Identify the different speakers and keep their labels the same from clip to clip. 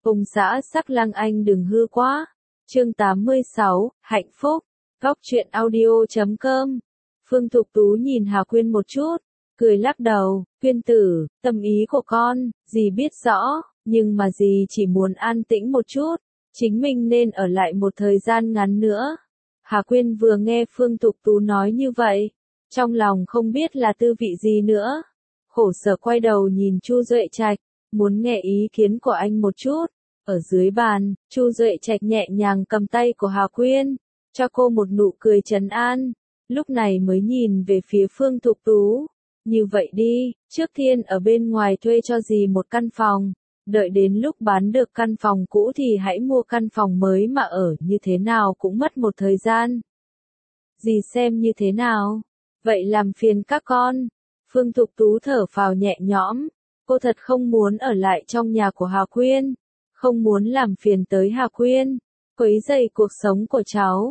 Speaker 1: Ông xã Sắc Lang Anh đừng hư quá. Chương 86, hạnh phúc. Góc truyện audio.com. Phương Thục Tú nhìn Hà Quyên một chút, cười lắc đầu, Quyên tử, tâm ý của con, dì biết rõ, nhưng mà dì chỉ muốn an tĩnh một chút, chính mình nên ở lại một thời gian ngắn nữa. Hà Quyên vừa nghe Phương Thục Tú nói như vậy, trong lòng không biết là tư vị gì nữa. Khổ sở quay đầu nhìn Chu Duệ Trạch, muốn nghe ý kiến của anh một chút. Ở dưới bàn, Chu Duệ Trạch nhẹ nhàng cầm tay của Hà Quyên, cho cô một nụ cười trấn an, lúc này mới nhìn về phía Phương Thục Tú. Như vậy đi, trước tiên ở bên ngoài thuê cho dì một căn phòng, đợi đến lúc bán được căn phòng cũ thì hãy mua căn phòng mới mà ở, như thế nào cũng mất một thời gian. Dì xem như thế nào? Vậy làm phiền các con. Phương Thục Tú thở phào nhẹ nhõm, cô thật không muốn ở lại trong nhà của Hà Quyên, không muốn làm phiền tới Hà Quyên, quấy rầy cuộc sống của cháu.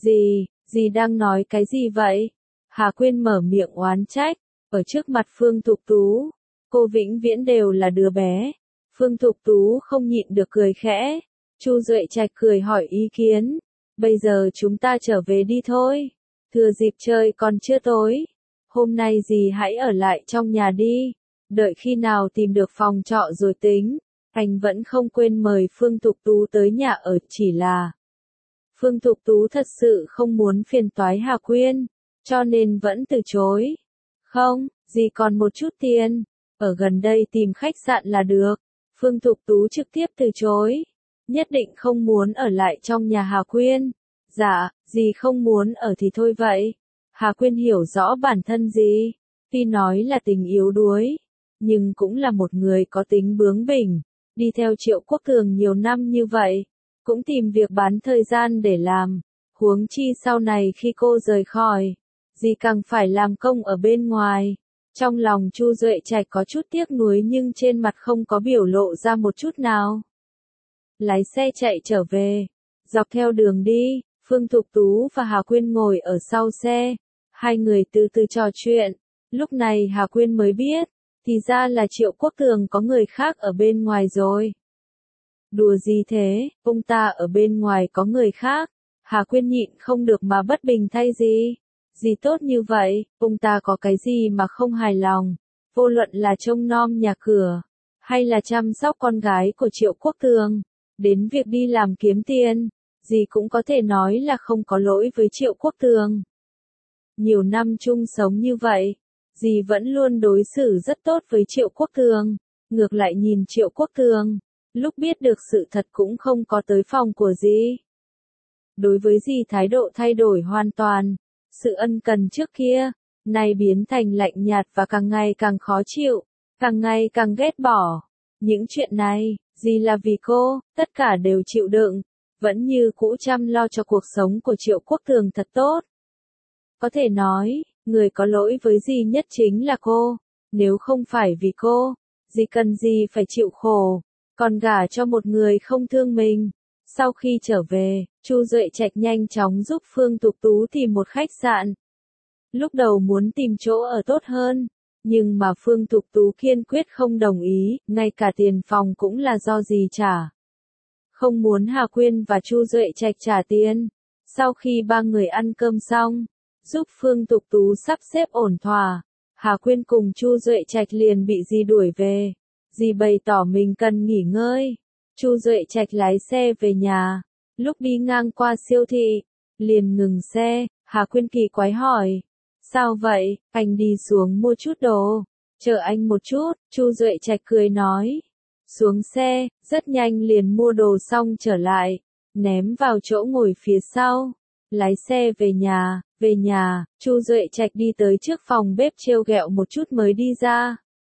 Speaker 1: Dì đang nói cái gì vậy? Hà Quyên mở miệng oán trách, ở trước mặt Phương Thục Tú, cô vĩnh viễn đều là đứa bé. Phương Thục Tú không nhịn được cười khẽ. Chu Duệ Trạch cười hỏi ý kiến, bây giờ chúng ta trở về đi thôi, thừa dịp trời còn chưa tối. Hôm nay dì hãy ở lại trong nhà đi, đợi khi nào tìm được phòng trọ rồi tính. Anh vẫn không quên mời Phương Thục Tú tới nhà ở, chỉ là Phương Thục Tú thật sự không muốn phiền toái Hà Quyên, cho nên vẫn từ chối. Không, dì còn một chút tiền, ở gần đây tìm khách sạn là được. Phương Thục Tú trực tiếp từ chối, nhất định không muốn ở lại trong nhà Hà Quyên. Dạ, dì không muốn ở thì thôi vậy. Hà Quyên hiểu rõ bản thân dì, tuy nói là tình yếu đuối, nhưng cũng là một người có tính bướng bỉnh. Đi theo Triệu Quốc Cường nhiều năm như vậy, cũng tìm việc bán thời gian để làm, huống chi sau này khi cô rời khỏi, dì càng phải làm công ở bên ngoài. Trong lòng Chu Duệ Trạch có chút tiếc nuối nhưng trên mặt không có biểu lộ ra một chút nào. Lái xe chạy trở về, dọc theo đường đi, Phương Thục Tú và Hà Quyên ngồi ở sau xe, hai người từ từ trò chuyện. Lúc này Hà Quyên mới biết, thì ra là Triệu Quốc Cường có người khác ở bên ngoài rồi. Đùa gì thế, ông ta ở bên ngoài có người khác? Hà Quyên nhịn không được mà bất bình thay gì. Gì tốt như vậy, ông ta có cái gì mà không hài lòng? Vô luận là trông nom nhà cửa, hay là chăm sóc con gái của Triệu Quốc Cường, đến việc đi làm kiếm tiền, dì cũng có thể nói là không có lỗi với Triệu Quốc Cường. Nhiều năm chung sống như vậy, dì vẫn luôn đối xử rất tốt với Triệu Quốc Cường. Ngược lại nhìn Triệu Quốc Cường, lúc biết được sự thật cũng không có tới phòng của dì. Đối với dì thái độ thay đổi hoàn toàn, sự ân cần trước kia, nay biến thành lạnh nhạt và càng ngày càng khó chịu, càng ngày càng ghét bỏ. Những chuyện này, dì là vì cô, tất cả đều chịu đựng, vẫn như cũ chăm lo cho cuộc sống của Triệu Quốc Cường thật tốt. Có thể nói, người có lỗi với dì nhất chính là cô, nếu không phải vì cô, dì cần gì phải chịu khổ, còn gả cho một người không thương mình. Sau khi trở về, Chu Duệ Trạch nhanh chóng giúp Phương Thục Tú tìm một khách sạn. Lúc đầu muốn tìm chỗ ở tốt hơn, nhưng mà Phương Thục Tú kiên quyết không đồng ý, ngay cả tiền phòng cũng là do dì trả. Không muốn Hà Quyên và Chu Duệ Trạch trả tiền. Sau khi ba người ăn cơm xong, giúp Phương Thục Tú sắp xếp ổn thỏa, Hà Quyên cùng Chu Duệ Trạch liền bị dì đuổi về. Dì bày tỏ mình cần nghỉ ngơi. Chu Duệ Trạch lái xe về nhà, lúc đi ngang qua siêu thị, liền ngừng xe. Hà Quyên kỳ quái hỏi, sao vậy, anh đi xuống mua chút đồ, chờ anh một chút. Chu Duệ Trạch cười nói, xuống xe, rất nhanh liền mua đồ xong trở lại, ném vào chỗ ngồi phía sau, lái xe về nhà. Chu Duệ Trạch đi tới trước phòng bếp trêu ghẹo một chút mới đi ra.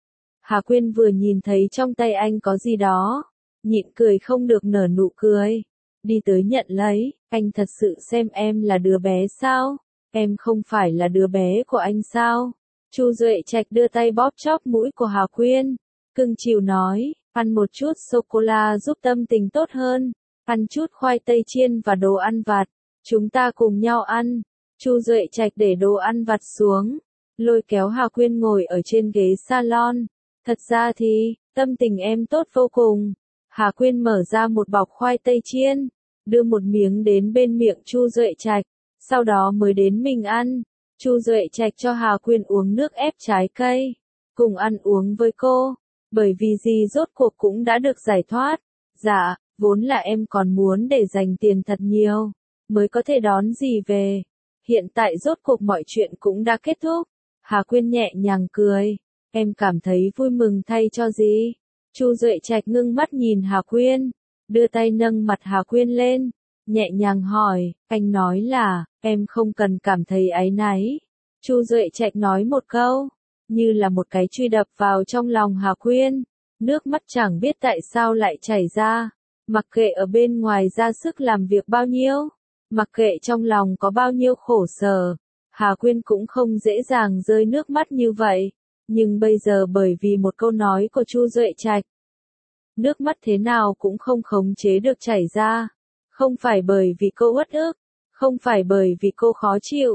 Speaker 1: Hà Quyên vừa nhìn thấy trong tay anh có gì đó, nhịn cười không được nở nụ cười, đi tới nhận lấy. Anh thật sự xem em là đứa bé sao? Em không phải là đứa bé của anh sao? Chu Duệ Trạch đưa tay bóp chóp mũi của Hà Quyên, cưng chiều nói, ăn một chút sô-cô-la giúp tâm tình tốt hơn, ăn chút khoai tây chiên và đồ ăn vặt, chúng ta cùng nhau ăn. Chu Duệ Trạch để đồ ăn vặt xuống, lôi kéo Hà Quyên ngồi ở trên ghế salon. Thật ra thì, tâm tình em tốt vô cùng. Hà Quyên mở ra một bọc khoai tây chiên, đưa một miếng đến bên miệng Chu Duệ Trạch, sau đó mới đến mình ăn. Chu Duệ Trạch cho Hà Quyên uống nước ép trái cây, cùng ăn uống với cô, bởi vì gì rốt cuộc cũng đã được giải thoát. Dạ, vốn là em còn muốn để dành tiền thật nhiều, mới có thể đón dì về. Hiện tại rốt cuộc mọi chuyện cũng đã kết thúc. Hà Quyên nhẹ nhàng cười, em cảm thấy vui mừng thay cho dì. Chu Duệ Trạch ngưng mắt nhìn Hà Quyên, đưa tay nâng mặt Hà Quyên lên, nhẹ nhàng hỏi, anh nói là, em không cần cảm thấy áy náy. Chu Duệ Trạch nói một câu, như là một cái truy đập vào trong lòng Hà Quyên, nước mắt chẳng biết tại sao lại chảy ra, mặc kệ ở bên ngoài ra sức làm việc bao nhiêu, mặc kệ trong lòng có bao nhiêu khổ sở, Hà Quyên cũng không dễ dàng rơi nước mắt như vậy, nhưng bây giờ bởi vì một câu nói của Chu Duệ Trạch, nước mắt thế nào cũng không khống chế được chảy ra, không phải bởi vì cô uất ức, không phải bởi vì cô khó chịu,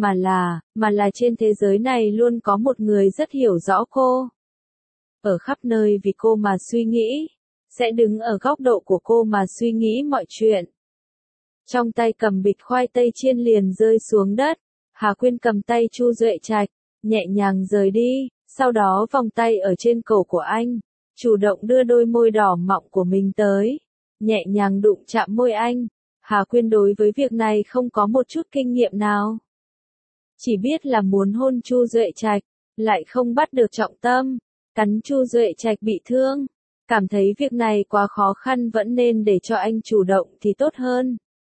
Speaker 1: mà là trên thế giới này luôn có một người rất hiểu rõ cô. Ở khắp nơi vì cô mà suy nghĩ, sẽ đứng ở góc độ của cô mà suy nghĩ mọi chuyện. Trong tay cầm bịch khoai tây chiên liền rơi xuống đất, Hà Quyên cầm tay Chu Duệ Trạch, nhẹ nhàng rời đi, sau đó vòng tay ở trên cổ của anh, chủ động đưa đôi môi đỏ mọng của mình tới, nhẹ nhàng đụng chạm môi anh. Hà Quyên đối với việc này không có một chút kinh nghiệm nào. Chỉ biết là muốn hôn Chu Duệ Trạch, lại không bắt được trọng tâm, cắn Chu Duệ Trạch bị thương, cảm thấy việc này quá khó khăn vẫn nên để cho anh chủ động thì tốt hơn.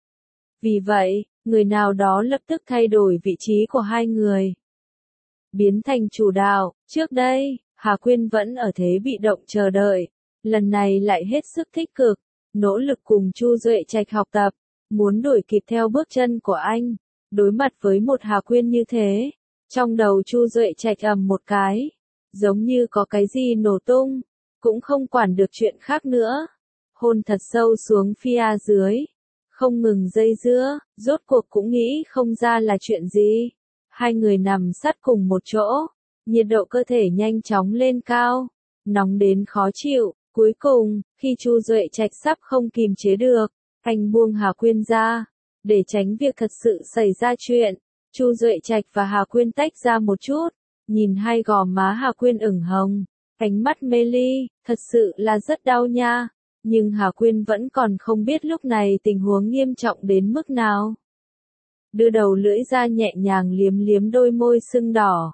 Speaker 1: Vì vậy, người nào đó lập tức thay đổi vị trí của hai người, biến thành chủ đạo. Trước đây, Hà Quyên vẫn ở thế bị động chờ đợi, lần này lại hết sức tích cực, nỗ lực cùng Chu Duệ Trạch học tập, muốn đuổi kịp theo bước chân của anh. Đối mặt với một Hà Quyên như thế, trong đầu Chu Duệ Trạch ầm một cái, giống như có cái gì nổ tung, cũng không quản được chuyện khác nữa. Hôn thật sâu xuống phía dưới, không ngừng dây dưa, rốt cuộc cũng nghĩ không ra là chuyện gì. Hai người nằm sát cùng một chỗ, nhiệt độ cơ thể nhanh chóng lên cao, nóng đến khó chịu. Cuối cùng, khi Chu Duệ Trạch sắp không kìm chế được, anh buông Hà Quyên ra, để tránh việc thật sự xảy ra chuyện. Chu Duệ Trạch và Hà Quyên tách ra một chút, nhìn hai gò má Hà Quyên ửng hồng, ánh mắt mê ly, thật sự là rất đau nha. Nhưng Hà Quyên vẫn còn không biết lúc này tình huống nghiêm trọng đến mức nào. Đưa đầu lưỡi ra nhẹ nhàng liếm liếm đôi môi sưng đỏ.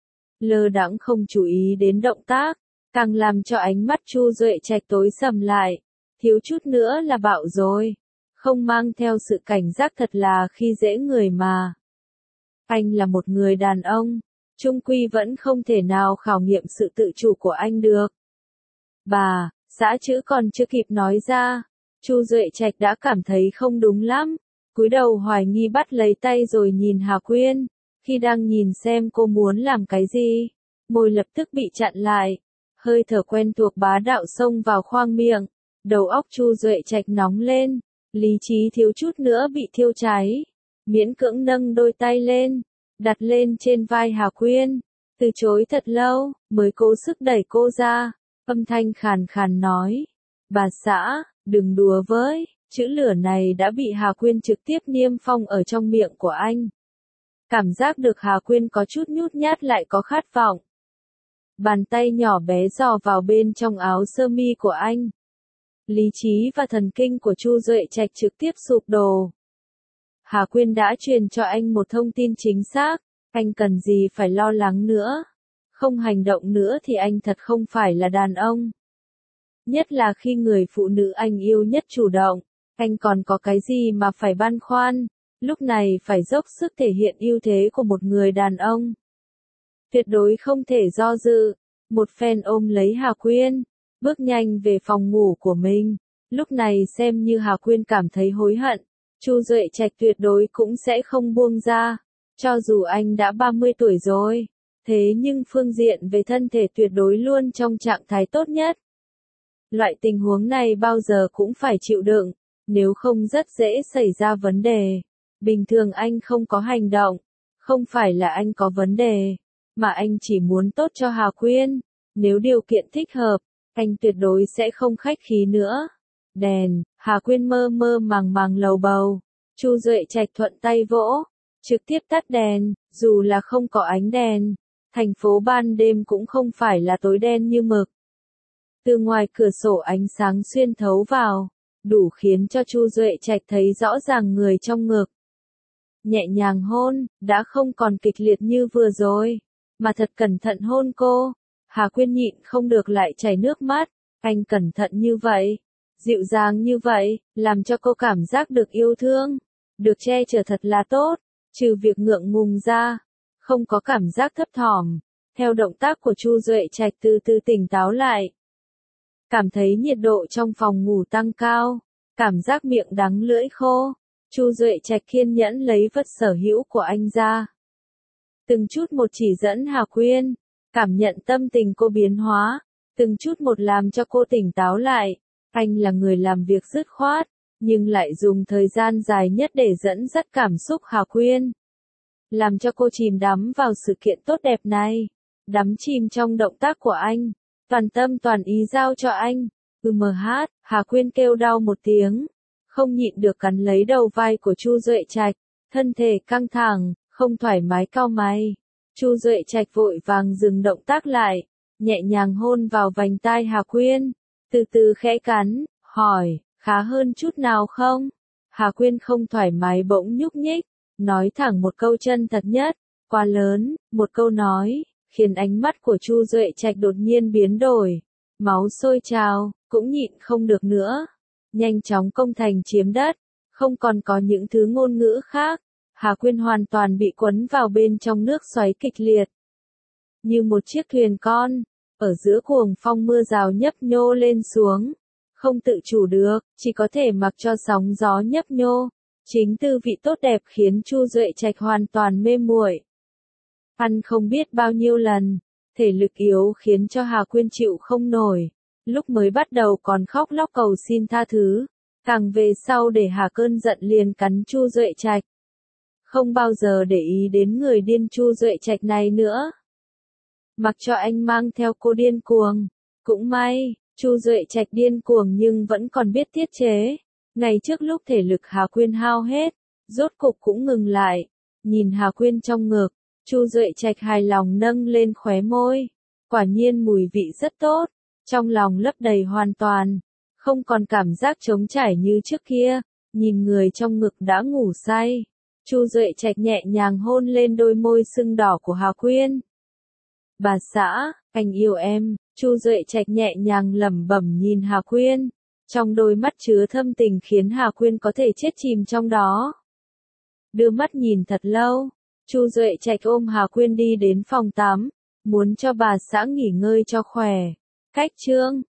Speaker 1: Lơ đãng không chú ý đến động tác, càng làm cho ánh mắt Chu Duệ Trạch tối sầm lại, thiếu chút nữa là bạo rồi. Không mang theo sự cảnh giác thật là khi dễ người mà. Anh là một người đàn ông, chung quy vẫn không thể nào khảo nghiệm sự tự chủ của anh được. Bà, xã chữ còn chưa kịp nói ra, Chu Duệ Trạch đã cảm thấy không đúng lắm, cúi đầu hoài nghi bắt lấy tay rồi nhìn Hà Quyên, khi đang nhìn xem cô muốn làm cái gì, môi lập tức bị chặn lại, hơi thở quen thuộc bá đạo xông vào khoang miệng, đầu óc Chu Duệ Trạch nóng lên, lý trí thiếu chút nữa bị thiêu cháy, miễn cưỡng nâng đôi tay lên, đặt lên trên vai Hà Quyên, từ chối thật lâu, mới cố sức đẩy cô ra, âm thanh khàn khàn nói, bà xã, đừng đùa với, chữ lửa này đã bị Hà Quyên trực tiếp niêm phong ở trong miệng của anh. Cảm giác được Hà Quyên có chút nhút nhát lại có khát vọng. Bàn tay nhỏ bé dò vào bên trong áo sơ mi của anh. Lý trí và thần kinh của Chu Duệ Trạch trực tiếp sụp đổ. Hà Quyên đã truyền cho anh một thông tin chính xác, anh cần gì phải lo lắng nữa. Không hành động nữa thì anh thật không phải là đàn ông. Nhất là khi người phụ nữ anh yêu nhất chủ động, anh còn có cái gì mà phải băn khoăn, lúc này phải dốc sức thể hiện ưu thế của một người đàn ông. Tuyệt đối không thể do dự, một phen ôm lấy Hà Quyên, bước nhanh về phòng ngủ của mình. Lúc này xem như Hà Quyên cảm thấy hối hận, Chu Duệ Trạch tuyệt đối cũng sẽ không buông ra, cho dù anh đã 30 tuổi rồi, thế nhưng phương diện về thân thể tuyệt đối luôn trong trạng thái tốt nhất. Loại tình huống này bao giờ cũng phải chịu đựng, nếu không rất dễ xảy ra vấn đề. Bình thường anh không có hành động, không phải là anh có vấn đề, mà anh chỉ muốn tốt cho Hà Quyên. Nếu điều kiện thích hợp, anh tuyệt đối sẽ không khách khí nữa. Đèn, Hà Quyên mơ mơ màng màng lầu bầu. Chu Duệ Trạch thuận tay vỗ, trực tiếp tắt đèn, dù là không có ánh đèn, thành phố ban đêm cũng không phải là tối đen như mực. Từ ngoài cửa sổ ánh sáng xuyên thấu vào, đủ khiến cho Chu Duệ Trạch thấy rõ ràng người trong ngực. Nhẹ nhàng hôn, đã không còn kịch liệt như vừa rồi, mà thật cẩn thận hôn cô. Hà Quyên nhịn không được lại chảy nước mắt, anh cẩn thận như vậy, dịu dàng như vậy, làm cho cô cảm giác được yêu thương, được che chở thật là tốt, trừ việc ngượng ngùng ra, không có cảm giác thấp thỏm. Theo động tác của Chu Duệ Trạch từ từ tỉnh táo lại. Cảm thấy nhiệt độ trong phòng ngủ tăng cao, cảm giác miệng đắng lưỡi khô. Chu Duệ Trạch kiên nhẫn lấy vật sở hữu của anh ra. Từng chút một chỉ dẫn Hà Quyên, cảm nhận tâm tình cô biến hóa, từng chút một làm cho cô tỉnh táo lại. Anh là người làm việc dứt khoát, nhưng lại dùng thời gian dài nhất để dẫn dắt cảm xúc Hà Quyên. Làm cho cô chìm đắm vào sự kiện tốt đẹp này, đắm chìm trong động tác của anh, toàn tâm toàn ý giao cho anh. Hà Quyên kêu đau một tiếng, không nhịn được cắn lấy đầu vai của Chu Duệ Trạch, thân thể căng thẳng, không thoải mái cau mày. Chu Duệ Trạch vội vàng dừng động tác lại, nhẹ nhàng hôn vào vành tai Hà Quyên, từ từ khẽ cắn, hỏi, khá hơn chút nào không? Hà Quyên không thoải mái bỗng nhúc nhích, nói thẳng một câu chân thật nhất, quá lớn, một câu nói, khiến ánh mắt của Chu Duệ Trạch đột nhiên biến đổi, máu sôi trào, cũng nhịn không được nữa. Nhanh chóng công thành chiếm đất, không còn có những thứ ngôn ngữ khác. Hà Quyên hoàn toàn bị quấn vào bên trong nước xoáy kịch liệt. Như một chiếc thuyền con, ở giữa cuồng phong mưa rào nhấp nhô lên xuống. Không tự chủ được, chỉ có thể mặc cho sóng gió nhấp nhô. Chính tư vị tốt đẹp khiến Chu Duệ Trạch hoàn toàn mê muội. Ăn không biết bao nhiêu lần, thể lực yếu khiến cho Hà Quyên chịu không nổi. Lúc mới bắt đầu còn khóc lóc cầu xin tha thứ, càng về sau để Hà cơn giận liền cắn Chu Duệ Trạch. Không bao giờ để ý đến người điên Chu Duệ Trạch này nữa. Mặc cho anh mang theo cô điên cuồng. Cũng may, Chu Duệ Trạch điên cuồng nhưng vẫn còn biết tiết chế. Ngày trước lúc thể lực Hà Quyên hao hết, rốt cục cũng ngừng lại. Nhìn Hà Quyên trong ngực, Chu Duệ Trạch hài lòng nâng lên khóe môi. Quả nhiên mùi vị rất tốt. Trong lòng lấp đầy hoàn toàn, không còn cảm giác trống trải như trước kia, nhìn người trong ngực đã ngủ say. Chu Duệ Trạch nhẹ nhàng hôn lên đôi môi sưng đỏ của Hà Quyên. Bà xã, anh yêu em, Chu Duệ Trạch nhẹ nhàng lẩm bẩm nhìn Hà Quyên, trong đôi mắt chứa thâm tình khiến Hà Quyên có thể chết chìm trong đó. Đưa mắt nhìn thật lâu, Chu Duệ Trạch ôm Hà Quyên đi đến phòng tắm, muốn cho bà xã nghỉ ngơi cho khỏe. Cách chương